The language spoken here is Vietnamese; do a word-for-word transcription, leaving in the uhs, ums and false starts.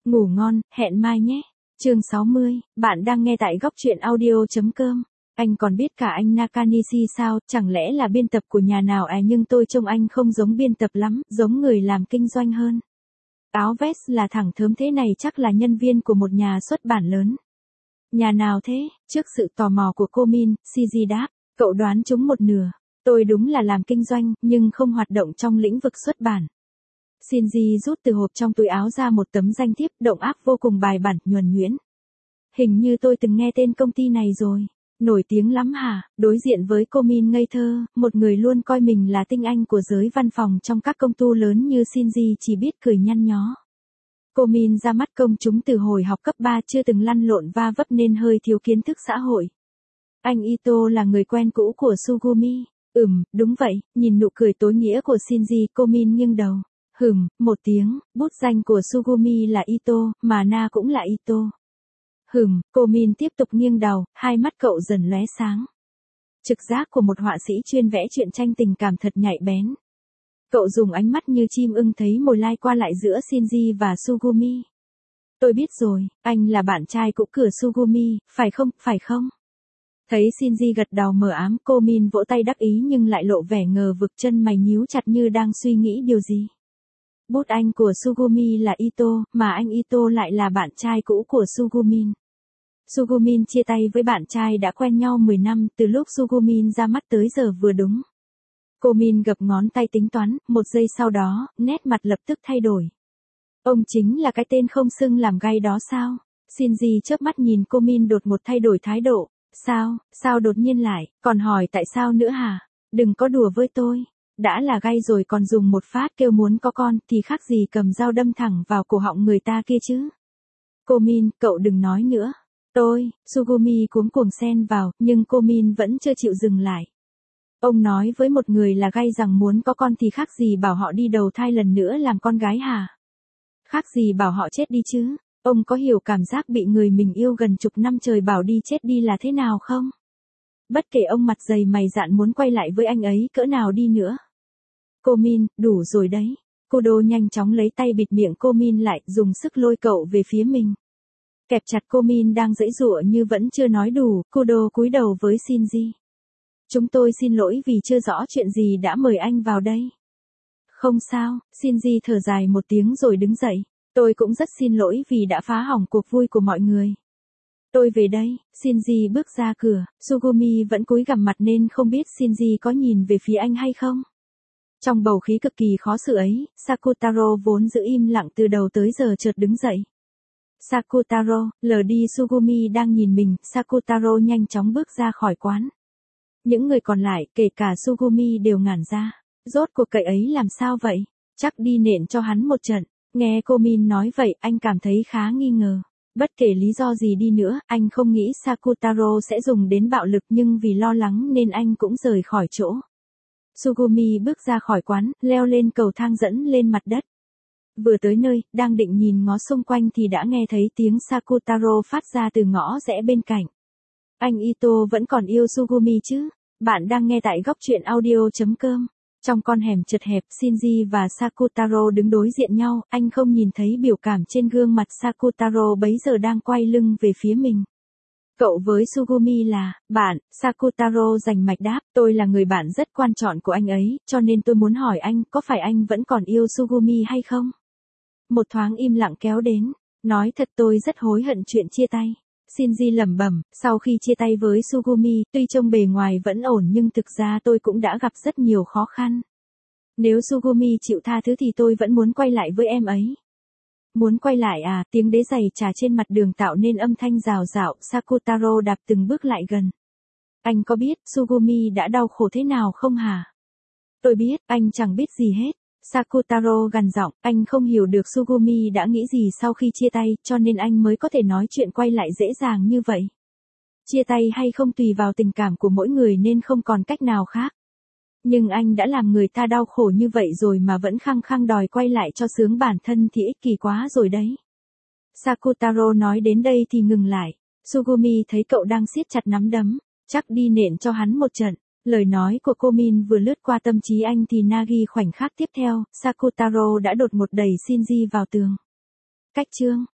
Ngủ ngon, hẹn mai nhé. Chương sáu mươi, bạn đang nghe tại góc truyện audio.com. Anh còn biết cả anh Nakanishi sao, chẳng lẽ là biên tập của nhà nào à, nhưng tôi trông anh không giống biên tập lắm, giống người làm kinh doanh hơn. Áo vest là thẳng thớm thế này chắc là nhân viên của một nhà xuất bản lớn. Nhà nào thế? Trước sự tò mò của cô Min, Shiji đáp, cậu đoán trúng một nửa. Tôi đúng là làm kinh doanh, nhưng không hoạt động trong lĩnh vực xuất bản. Shinji rút từ hộp trong túi áo ra một tấm danh thiếp, động tác vô cùng bài bản, nhuần nhuyễn. Hình như tôi từng nghe tên công ty này rồi. Nổi tiếng lắm hả? Đối diện với cô Min ngây thơ, một người luôn coi mình là tinh anh của giới văn phòng trong các công ty lớn như Shinji chỉ biết cười nhăn nhó. Cô Min ra mắt công chúng từ hồi học cấp ba, chưa từng lăn lộn va vấp nên hơi thiếu kiến thức xã hội. Anh Ito là người quen cũ của Sugumi. Ừm, đúng vậy, nhìn nụ cười tối nghĩa của Shinji, cô Min nghiêng đầu. Hừm, một tiếng, bút danh của Sugumi là Ito, mà Na cũng là Ito. Hừm, cô Min tiếp tục nghiêng đầu, hai mắt cậu dần lóe sáng. Trực giác của một họa sĩ chuyên vẽ truyện tranh tình cảm thật nhạy bén. Cậu dùng ánh mắt như chim ưng thấy mồi lai qua lại giữa Shinji và Sugumi. Tôi biết rồi, anh là bạn trai cũ của Sugumi, phải không, phải không? Thấy Shinji gật đầu mờ ám, cô Min vỗ tay đắc ý nhưng lại lộ vẻ ngờ vực, chân mày nhíu chặt như đang suy nghĩ điều gì. Bút anh của Sugumi là Ito, mà anh Ito lại là bạn trai cũ của Sugumin. Sugumin chia tay với bạn trai đã quen nhau mười năm, từ lúc Sugumin ra mắt tới giờ vừa đúng. Cô Min gập ngón tay tính toán, một giây sau đó, nét mặt lập tức thay đổi. Ông chính là cái tên không xưng làm gay đó sao? Shinji chớp mắt nhìn cô Min đột ngột thay đổi thái độ. Sao, sao đột nhiên lại, còn hỏi tại sao nữa hả? Đừng có đùa với tôi. Đã là gay rồi còn dùng một phát kêu muốn có con thì khác gì cầm dao đâm thẳng vào cổ họng người ta kia chứ. Cô Min, cậu đừng nói nữa. Tôi, Sugumi cuống cuồng xen vào, nhưng cô Min vẫn chưa chịu dừng lại. Ông nói với một người là gay rằng muốn có con thì khác gì bảo họ đi đầu thai lần nữa làm con gái hả? Khác gì bảo họ chết đi chứ? Ông có hiểu cảm giác bị người mình yêu gần chục năm trời bảo đi chết đi là thế nào không? Bất kể ông mặt dày mày dạn muốn quay lại với anh ấy cỡ nào đi nữa. Cô Min, đủ rồi đấy. Kudo nhanh chóng lấy tay bịt miệng cô Min lại, dùng sức lôi cậu về phía mình. Kẹp chặt cô Min đang giãy giụa như vẫn chưa nói đủ, Kudo cúi đầu với Shinji. Chúng tôi xin lỗi vì chưa rõ chuyện gì đã mời anh vào đây. Không sao, Shinji thở dài một tiếng rồi đứng dậy. Tôi cũng rất xin lỗi vì đã phá hỏng cuộc vui của mọi người. Tôi về đây, Shinji bước ra cửa, Sugumi vẫn cúi gằm mặt nên không biết Shinji có nhìn về phía anh hay không. Trong bầu khí cực kỳ khó xử ấy, Sakutaro vốn giữ im lặng từ đầu tới giờ chợt đứng dậy. Sakutaro, lờ đi Sugumi đang nhìn mình, Sakutaro nhanh chóng bước ra khỏi quán. Những người còn lại, kể cả Sugumi đều ngản ra. Rốt cuộc cậy ấy làm sao vậy? Chắc đi nện cho hắn một trận. Nghe cô Min nói vậy, anh cảm thấy khá nghi ngờ. Bất kể lý do gì đi nữa, anh không nghĩ Sakutaro sẽ dùng đến bạo lực, nhưng vì lo lắng nên anh cũng rời khỏi chỗ. Sugumi bước ra khỏi quán, leo lên cầu thang dẫn lên mặt đất. Vừa tới nơi, đang định nhìn ngó xung quanh thì đã nghe thấy tiếng Sakutaro phát ra từ ngõ rẽ bên cạnh. Anh Ito vẫn còn yêu Sugumi chứ? Bạn đang nghe tại góc truyện audio.com. Trong con hẻm chật hẹp, Shinji và Sakutaro đứng đối diện nhau, anh không nhìn thấy biểu cảm trên gương mặt Sakutaro bấy giờ đang quay lưng về phía mình. Cậu với Sugumi là bạn, Sakutaro rành mạch đáp, tôi là người bạn rất quan trọng của anh ấy, cho nên tôi muốn hỏi anh, có phải anh vẫn còn yêu Sugumi hay không? Một thoáng im lặng kéo đến, nói thật tôi rất hối hận chuyện chia tay. Shinji lẩm bẩm, sau khi chia tay với Sugumi, tuy trông bề ngoài vẫn ổn nhưng thực ra tôi cũng đã gặp rất nhiều khó khăn. Nếu Sugumi chịu tha thứ thì tôi vẫn muốn quay lại với em ấy. Muốn quay lại à? Tiếng đế giày trà trên mặt đường tạo nên âm thanh rào rạo, Sakutaro đạp từng bước lại gần. Anh có biết Sugumi đã đau khổ thế nào không hả? Tôi biết, anh chẳng biết gì hết. Sakutaro gằn giọng, anh không hiểu được Sugumi đã nghĩ gì sau khi chia tay, cho nên anh mới có thể nói chuyện quay lại dễ dàng như vậy. Chia tay hay không tùy vào tình cảm của mỗi người nên không còn cách nào khác. Nhưng anh đã làm người ta đau khổ như vậy rồi mà vẫn khăng khăng đòi quay lại cho sướng bản thân thì ích kỷ quá rồi đấy. Sakutaro nói đến đây thì ngừng lại. Sugumi thấy cậu đang siết chặt nắm đấm, chắc đi nện cho hắn một trận. Lời nói của cô Min vừa lướt qua tâm trí anh thì Nagi khoảnh khắc tiếp theo, Sakutaro đã đột ngột đẩy Shinji vào tường. Cách chương